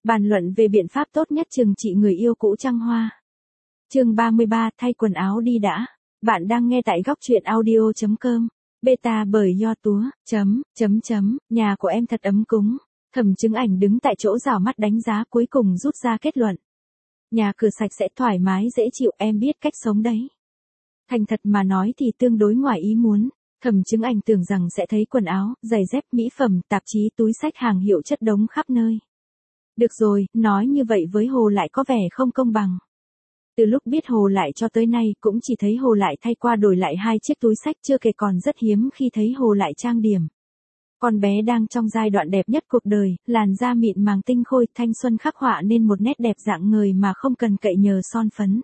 Bàn luận về biện pháp tốt nhất trừng trị người yêu cũ trăng hoa. Chương 33, thay quần áo đi đã. Bạn đang nghe tại góc truyện audio.com. Beta bởi Do Túa, nhà của em thật ấm cúng. Thẩm Chứng Ảnh đứng tại chỗ rảo mắt đánh giá cuối cùng rút ra kết luận. Nhà cửa sạch sẽ thoải mái dễ chịu, em biết cách sống đấy. Thành thật mà nói thì tương đối ngoài ý muốn. Thẩm Chứng Ảnh tưởng rằng sẽ thấy quần áo, giày dép, mỹ phẩm, tạp chí, túi xách hàng hiệu chất đống khắp nơi. Được rồi, nói như vậy với Hồ Lại có vẻ không công bằng. Từ lúc biết Hồ Lại cho tới nay cũng chỉ thấy Hồ Lại thay qua đổi lại 2 chiếc túi xách, chưa kể còn rất hiếm khi thấy Hồ Lại trang điểm. Con bé đang trong giai đoạn đẹp nhất cuộc đời, làn da mịn màng tinh khôi, thanh xuân khắc họa nên một nét đẹp rạng ngời mà không cần cậy nhờ son phấn.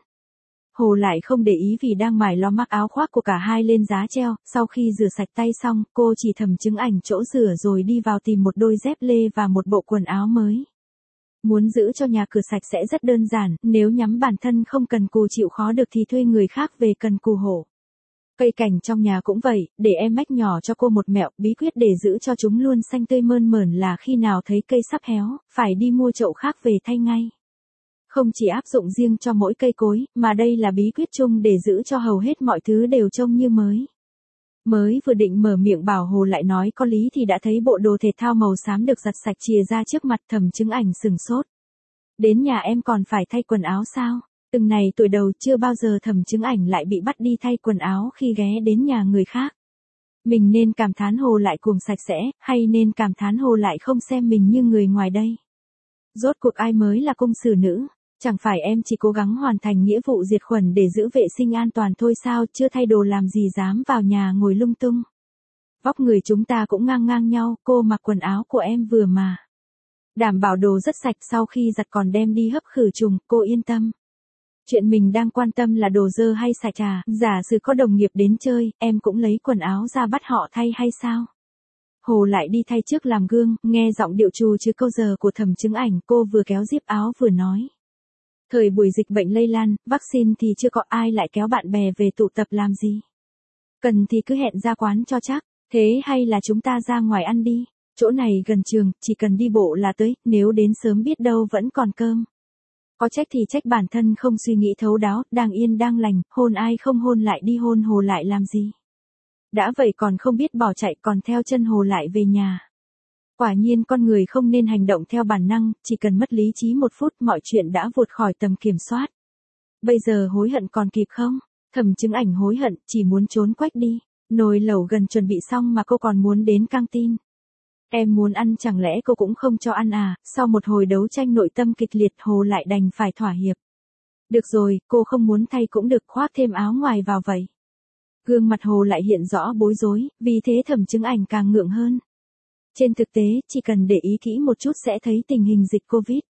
Hồ Lại không để ý vì đang mải lo mắc áo khoác của cả hai lên giá treo, sau khi rửa sạch tay xong, cô chỉ Thẩm Chứng Ảnh chỗ rửa rồi đi vào tìm một đôi dép lê và một bộ quần áo mới. Muốn giữ cho nhà cửa sạch sẽ rất đơn giản, nếu nhắm bản thân không cần cù chịu khó được thì thuê người khác về cần cù hổ. Cây cảnh trong nhà cũng vậy, để em mách nhỏ cho cô một mẹo, bí quyết để giữ cho chúng luôn xanh tươi mơn mởn là khi nào thấy cây sắp héo, phải đi mua chậu khác về thay ngay. Không chỉ áp dụng riêng cho mỗi cây cối, mà đây là bí quyết chung để giữ cho hầu hết mọi thứ đều trông như mới. Mới vừa định mở miệng bảo Hồ Lại nói có lý thì đã thấy bộ đồ thể thao màu xám được giặt sạch chìa ra trước mặt. Thẩm Chứng Ảnh sừng sốt. Đến nhà em còn phải thay quần áo sao? Từng này tuổi đầu chưa bao giờ Thẩm Chứng Ảnh lại bị bắt đi thay quần áo khi ghé đến nhà người khác. Mình nên cảm thán Hồ Lại cuồng sạch sẽ, hay nên cảm thán Hồ Lại không xem mình như người ngoài đây? Rốt cuộc ai mới là công xử nữ? Chẳng phải em chỉ cố gắng hoàn thành nghĩa vụ diệt khuẩn để giữ vệ sinh an toàn thôi sao, chưa thay đồ làm gì dám vào nhà ngồi lung tung. Vóc người chúng ta cũng ngang ngang nhau, cô mặc quần áo của em vừa mà. Đảm bảo đồ rất sạch, sau khi giặt còn đem đi hấp khử trùng, cô yên tâm. Chuyện mình đang quan tâm là đồ dơ hay sạch à, giả sử có đồng nghiệp đến chơi, em cũng lấy quần áo ra bắt họ thay hay sao? Hồ Lại đi thay trước làm gương, nghe giọng điệu trù chứ câu giờ của Thẩm Chứng Ảnh, cô vừa kéo zip áo vừa nói. Thời buổi dịch bệnh lây lan, vaccine thì chưa có ai lại kéo bạn bè về tụ tập làm gì. Cần thì cứ hẹn ra quán cho chắc, thế hay là chúng ta ra ngoài ăn đi, chỗ này gần trường, chỉ cần đi bộ là tới, nếu đến sớm biết đâu vẫn còn cơm. Có trách thì trách bản thân không suy nghĩ thấu đáo, đang yên đang lành, hôn ai không hôn lại đi hôn Hồ Lại làm gì. Đã vậy còn không biết bỏ chạy còn theo chân Hồ Lại về nhà. Quả nhiên con người không nên hành động theo bản năng, chỉ cần mất lý trí 1 phút mọi chuyện đã vụt khỏi tầm kiểm soát. Bây giờ hối hận còn kịp không? Thẩm Chứng Ảnh hối hận, chỉ muốn trốn quách đi. Nồi lẩu gần chuẩn bị xong mà cô còn muốn đến căng tin. Em muốn ăn chẳng lẽ cô cũng không cho ăn à? Sau một hồi đấu tranh nội tâm kịch liệt, Hồ Lại đành phải thỏa hiệp. Được rồi, cô không muốn thay cũng được, khoác thêm áo ngoài vào vậy. Gương mặt Hồ Lại hiện rõ bối rối, vì thế Thẩm Chứng Ảnh càng ngượng hơn. Trên thực tế, chỉ cần để ý kỹ một chút sẽ thấy tình hình dịch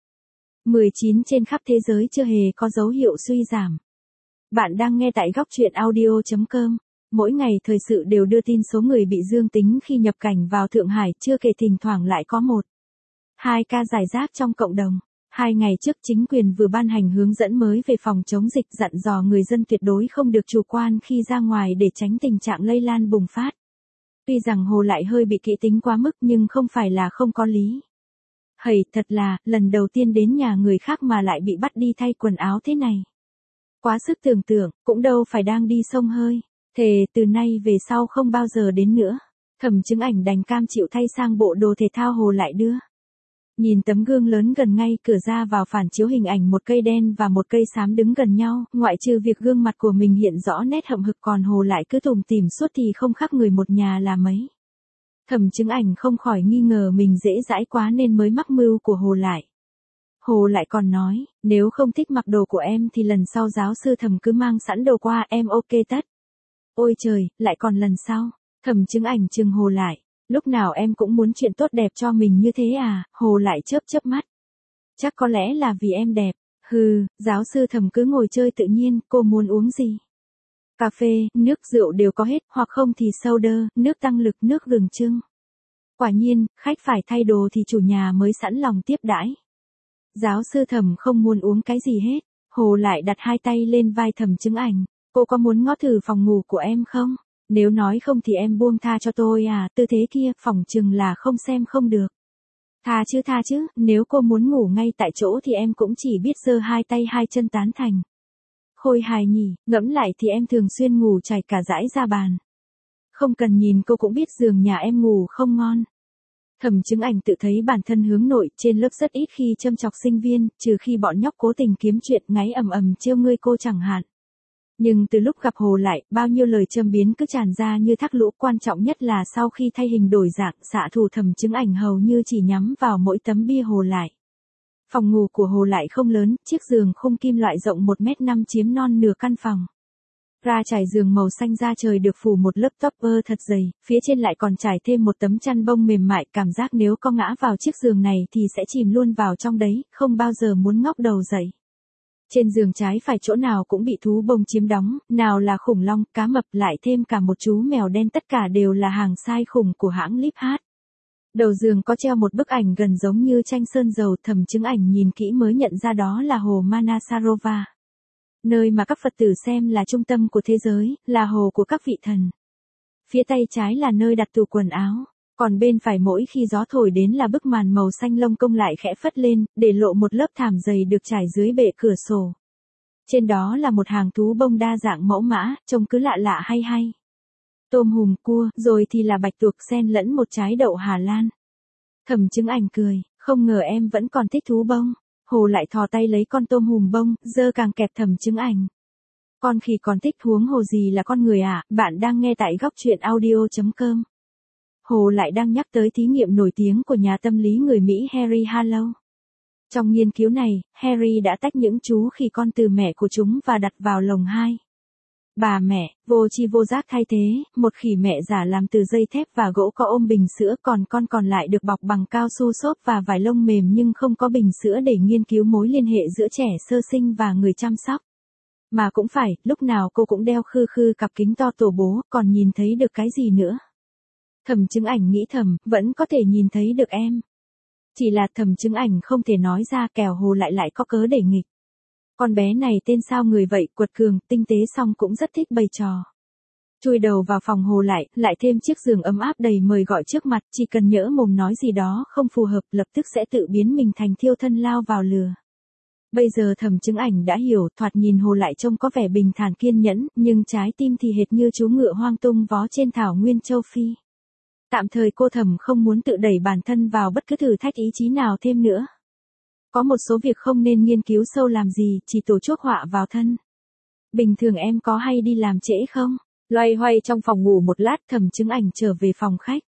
Covid-19 trên khắp thế giới chưa hề có dấu hiệu suy giảm. Bạn đang nghe tại góc truyện audio.com. Mỗi ngày thời sự đều đưa tin số người bị dương tính khi nhập cảnh vào Thượng Hải, chưa kể thỉnh thoảng lại có 1-2 ca rải rác trong cộng đồng. 2 ngày trước chính quyền vừa ban hành hướng dẫn mới về phòng chống dịch, dặn dò người dân tuyệt đối không được chủ quan khi ra ngoài để tránh tình trạng lây lan bùng phát. Tuy rằng Hồ Lại hơi bị kỹ tính quá mức nhưng không phải là không có lý. Hầy, thật là, lần đầu tiên đến nhà người khác mà lại bị bắt đi thay quần áo thế này. Quá sức tưởng tượng, cũng đâu phải đang đi xông hơi. Thề, từ nay về sau không bao giờ đến nữa. Thẩm Chứng Ảnh đành cam chịu thay sang bộ đồ thể thao Hồ Lại đưa. Nhìn tấm gương lớn gần ngay cửa ra vào phản chiếu hình ảnh một cây đen và một cây xám đứng gần nhau, ngoại trừ việc gương mặt của mình hiện rõ nét hậm hực còn Hồ Lại cứ tủm tỉm suốt thì không khác người một nhà là mấy. Thẩm Chứng Ảnh không khỏi nghi ngờ mình dễ dãi quá nên mới mắc mưu của Hồ Lại. Hồ Lại còn nói, nếu không thích mặc đồ của em thì lần sau giáo sư Thẩm cứ mang sẵn đồ qua, em ok tất. Ôi trời, lại còn lần sau. Thẩm Chứng Ảnh chừng Hồ Lại. Lúc nào em cũng muốn chuyện tốt đẹp cho mình như thế à? Hồ Lại chớp chớp mắt. Chắc có lẽ là vì em đẹp. Hừ, giáo sư Thẩm cứ ngồi chơi tự nhiên, cô muốn uống gì? Cà phê, nước, rượu đều có hết, hoặc không thì soda, nước tăng lực, nước gừng chưng. Quả nhiên, khách phải thay đồ thì chủ nhà mới sẵn lòng tiếp đãi. Giáo sư Thẩm không muốn uống cái gì hết. Hồ Lại đặt 2 tay lên vai Thẩm Chứng Ảnh. Cô có muốn ngó thử phòng ngủ của em không? Nếu nói không thì em buông tha cho tôi à, tư thế kia, phỏng chừng là không xem không được. Tha chứ, nếu cô muốn ngủ ngay tại chỗ thì em cũng chỉ biết giơ hai tay hai chân tán thành. Khôi hài nhỉ, ngẫm lại thì em thường xuyên ngủ trải cả dãy ra bàn. Không cần nhìn cô cũng biết giường nhà em ngủ không ngon. Thẩm Chứng Ảnh tự thấy bản thân hướng nội, trên lớp rất ít khi châm chọc sinh viên, trừ khi bọn nhóc cố tình kiếm chuyện ngáy ầm ầm trêu ngươi cô chẳng hạn. Nhưng từ lúc gặp Hồ Lại, bao nhiêu lời châm biếm cứ tràn ra như thác lũ, quan trọng nhất là sau khi thay hình đổi dạng, xạ thủ Thẩm Chứng Ảnh hầu như chỉ nhắm vào mỗi tấm bia Hồ Lại. Phòng ngủ của Hồ Lại không lớn, chiếc giường khung kim loại rộng 1m5 chiếm non nửa căn phòng. Ra trải giường màu xanh da trời được phủ một lớp topper thật dày, phía trên lại còn trải thêm một tấm chăn bông mềm mại, cảm giác nếu có ngã vào chiếc giường này thì sẽ chìm luôn vào trong đấy, không bao giờ muốn ngóc đầu dậy. Trên giường trái phải chỗ nào cũng bị thú bông chiếm đóng, nào là khủng long, cá mập, lại thêm cả một chú mèo đen, tất cả đều là hàng size khủng của hãng Liebhardt. Đầu giường có treo một bức ảnh gần giống như tranh sơn dầu, Thẩm Chứng Ảnh nhìn kỹ mới nhận ra đó là hồ Manasarova. Nơi mà các Phật tử xem là trung tâm của thế giới, là hồ của các vị thần. Phía tay trái là nơi đặt tủ quần áo, còn bên phải mỗi khi gió thổi đến là bức màn màu xanh lông công lại khẽ phất lên, để lộ một lớp thảm dày được trải dưới bệ cửa sổ. Trên đó là một hàng thú bông đa dạng mẫu mã, trông cứ lạ lạ hay hay. Tôm hùm, cua, rồi thì là bạch tuộc xen lẫn một trái đậu Hà Lan. Thẩm Chứng Ảnh cười, không ngờ em vẫn còn thích thú bông. Hồ Lại thò tay lấy con tôm hùm bông, dơ càng kẹp Thẩm Chứng Ảnh. Con khỉ còn thích huống hồ gì là con người à, bạn đang nghe tại góc truyện audio.com. Hồ Lại đang nhắc tới thí nghiệm nổi tiếng của nhà tâm lý người Mỹ Harry Harlow. Trong nghiên cứu này, Harry đã tách những chú khỉ con từ mẹ của chúng và đặt vào lồng hai bà mẹ, vô tri vô giác thay thế, một khỉ mẹ giả làm từ dây thép và gỗ có ôm bình sữa, còn con còn lại được bọc bằng cao su xốp và vải lông mềm nhưng không có bình sữa để nghiên cứu mối liên hệ giữa trẻ sơ sinh và người chăm sóc. Mà cũng phải, lúc nào cô cũng đeo khư khư cặp kính to tổ bố, còn nhìn thấy được cái gì nữa. Thẩm Chứng Ảnh nghĩ thầm, vẫn có thể nhìn thấy được em. Chỉ là Thẩm Chứng Ảnh không thể nói ra, kẻo Hồ lại có cớ để nghịch. Con bé này tên sao người vậy, quật cường, tinh tế xong cũng rất thích bày trò. Chui đầu vào phòng Hồ lại thêm chiếc giường ấm áp đầy mời gọi trước mặt, chỉ cần nhỡ mồm nói gì đó không phù hợp, lập tức sẽ tự biến mình thành thiêu thân lao vào lừa. Bây giờ Thẩm Chứng Ảnh đã hiểu, thoạt nhìn Hồ Lại trông có vẻ bình thản kiên nhẫn, nhưng trái tim thì hệt như chú ngựa hoang tung vó trên thảo nguyên châu Phi. Tạm thời cô Thẩm không muốn tự đẩy bản thân vào bất cứ thử thách ý chí nào thêm nữa. Có một số việc không nên nghiên cứu sâu làm gì, chỉ tổ chuốc họa vào thân. Bình thường em có hay đi làm trễ không? Loay hoay trong phòng ngủ một lát, Thẩm Chứng Ảnh trở về phòng khách.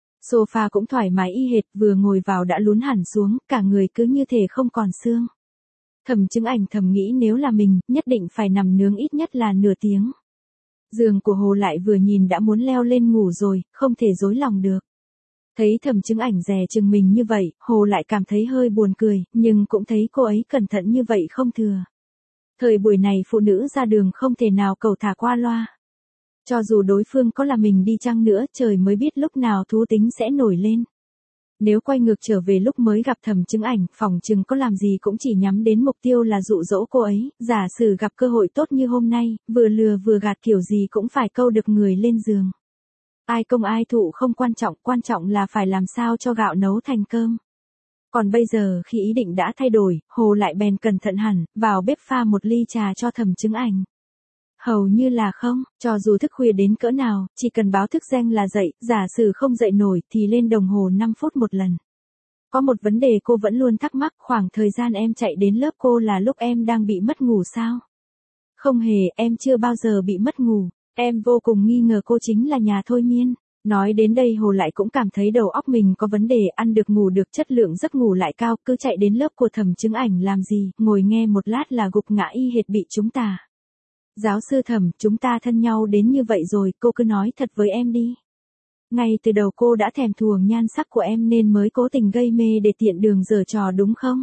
Sofa cũng thoải mái y hệt, vừa ngồi vào đã lún hẳn xuống, cả người cứ như thể không còn xương. Thẩm Chứng Ảnh thầm nghĩ nếu là mình, nhất định phải nằm nướng ít nhất là nửa tiếng. Giường của Hồ Lại vừa nhìn đã muốn leo lên ngủ rồi, không thể dối lòng được. Thấy Thẩm Chứng Ảnh dè chừng mình như vậy, Hồ Lại cảm thấy hơi buồn cười, nhưng cũng thấy cô ấy cẩn thận như vậy không thừa. Thời buổi này phụ nữ ra đường không thể nào cẩu thả qua loa. Cho dù đối phương có là mình đi chăng nữa, trời mới biết lúc nào thú tính sẽ nổi lên. Nếu quay ngược trở về lúc mới gặp Thẩm Chứng Ảnh, phỏng chừng có làm gì cũng chỉ nhắm đến mục tiêu là dụ dỗ cô ấy, giả sử gặp cơ hội tốt như hôm nay, vừa lừa vừa gạt kiểu gì cũng phải câu được người lên giường. Ai công ai thụ không quan trọng là phải làm sao cho gạo nấu thành cơm. Còn bây giờ khi ý định đã thay đổi, Hồ Lại bèn cẩn thận hẳn, vào bếp pha một ly trà cho Thẩm Chứng Ảnh. Hầu như là không, cho dù thức khuya đến cỡ nào, chỉ cần báo thức reng là dậy, giả sử không dậy nổi thì lên đồng hồ 5 phút một lần. Có một vấn đề cô vẫn luôn thắc mắc, khoảng thời gian em chạy đến lớp cô là lúc em đang bị mất ngủ sao? Không hề, em chưa bao giờ bị mất ngủ. Em vô cùng nghi ngờ cô chính là nhà thôi miên. Nói đến đây Hồ Lại cũng cảm thấy đầu óc mình có vấn đề, ăn được ngủ được, chất lượng giấc ngủ lại cao, cứ chạy đến lớp của Thẩm Chứng Ảnh làm gì, ngồi nghe một lát là gục ngã y hệt bị chúng ta. Giáo sư Thẩm, chúng ta thân nhau đến như vậy rồi, cô cứ nói thật với em đi. Ngay từ đầu cô đã thèm thuồng nhan sắc của em nên mới cố tình gây mê để tiện đường giở trò đúng không?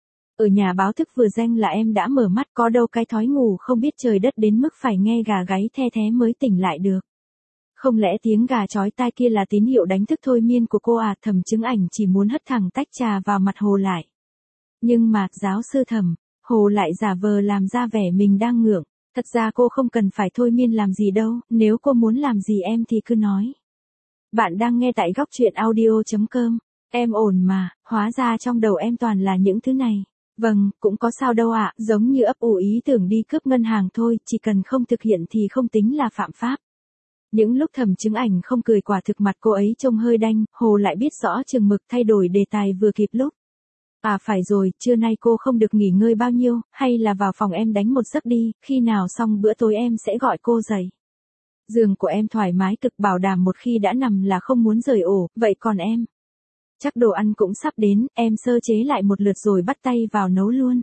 Ở nhà báo thức vừa reng là em đã mở mắt, có đâu cái thói ngủ không biết trời đất đến mức phải nghe gà gáy the thé mới tỉnh lại được. Không lẽ tiếng gà chói tai kia là tín hiệu đánh thức thôi miên của cô à? Thẩm Chứng Ảnh chỉ muốn hất thẳng tách trà vào mặt Hồ Lại. Nhưng mà, giáo sư Thẩm, Hồ Lại giả vờ làm ra vẻ mình đang ngượng. Thật ra cô không cần phải thôi miên làm gì đâu, nếu cô muốn làm gì em thì cứ nói. Bạn đang nghe tại góc truyện audio.com. Em ổn mà, hóa ra trong đầu em toàn là những thứ này. Vâng, cũng có sao đâu ạ, giống như ấp ủ ý tưởng đi cướp ngân hàng thôi, chỉ cần không thực hiện thì không tính là phạm pháp. Những lúc Thẩm Chứng Ảnh không cười quả thực mặt cô ấy trông hơi đanh, Hồ lại biết rõ chừng mực thay đổi đề tài vừa kịp lúc. À phải rồi, trưa nay cô không được nghỉ ngơi bao nhiêu, hay là vào phòng em đánh một giấc đi, khi nào xong bữa tối em sẽ gọi cô dậy. Giường của em thoải mái cực bảo đảm một khi đã nằm là không muốn rời ổ, vậy còn em? Chắc đồ ăn cũng sắp đến, em sơ chế lại một lượt rồi bắt tay vào nấu luôn.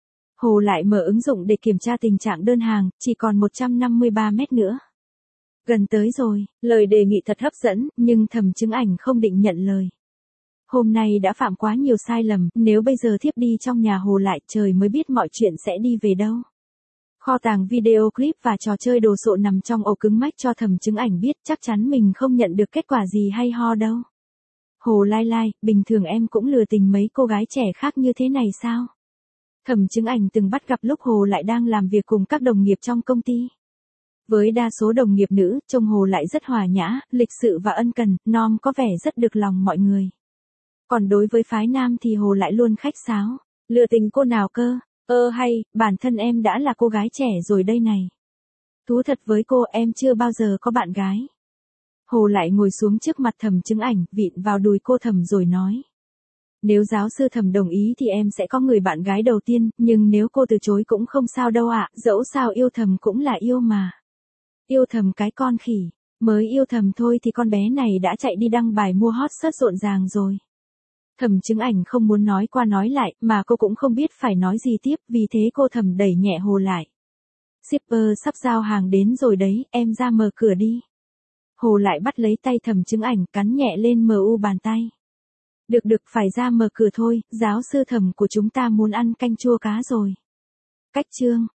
Hồ lại mở ứng dụng để kiểm tra tình trạng đơn hàng, chỉ còn 153 mét nữa. Gần tới rồi, lời đề nghị thật hấp dẫn, nhưng Thẩm Chứng Ảnh không định nhận lời. Hôm nay đã phạm quá nhiều sai lầm, nếu bây giờ thiếp đi trong nhà Hồ lại trời mới biết mọi chuyện sẽ đi về đâu. Kho tàng video clip và trò chơi đồ sộ nằm trong ổ cứng Mac cho Thẩm Chứng Ảnh biết chắc chắn mình không nhận được kết quả gì hay ho đâu. Hồ lai lai, bình thường em cũng lừa tình mấy cô gái trẻ khác như thế này sao? Thẩm Chứng Ảnh từng bắt gặp lúc Hồ lại đang làm việc cùng các đồng nghiệp trong công ty. Với đa số đồng nghiệp nữ, trông Hồ lại rất hòa nhã, lịch sự và ân cần, nom có vẻ rất được lòng mọi người. Còn đối với phái nam thì Hồ lại luôn khách sáo. Lừa tình cô nào cơ? Hay, bản thân em đã là cô gái trẻ rồi đây này. Thú thật với cô em chưa bao giờ có bạn gái. Hồ lại ngồi xuống trước mặt Thẩm Chứng Ảnh, vịn vào đùi cô Thẩm rồi nói. Nếu giáo sư Thẩm đồng ý thì em sẽ có người bạn gái đầu tiên, nhưng nếu cô từ chối cũng không sao đâu ạ, dẫu sao yêu Thẩm cũng là yêu mà. Yêu Thẩm cái con khỉ, mới yêu Thẩm thôi thì con bé này đã chạy đi đăng bài mua hot search rộn ràng rồi. Thẩm Chứng Ảnh không muốn nói qua nói lại, mà cô cũng không biết phải nói gì tiếp, vì thế cô Thẩm đẩy nhẹ Hồ lại. Shipper sắp giao hàng đến rồi đấy, em ra mở cửa đi. Hồ lại bắt lấy tay Thẩm Chứng Ảnh, cắn nhẹ lên mu bàn tay. Được phải ra mở cửa thôi, giáo sư Thẩm của chúng ta muốn ăn canh chua cá rồi. Cách chương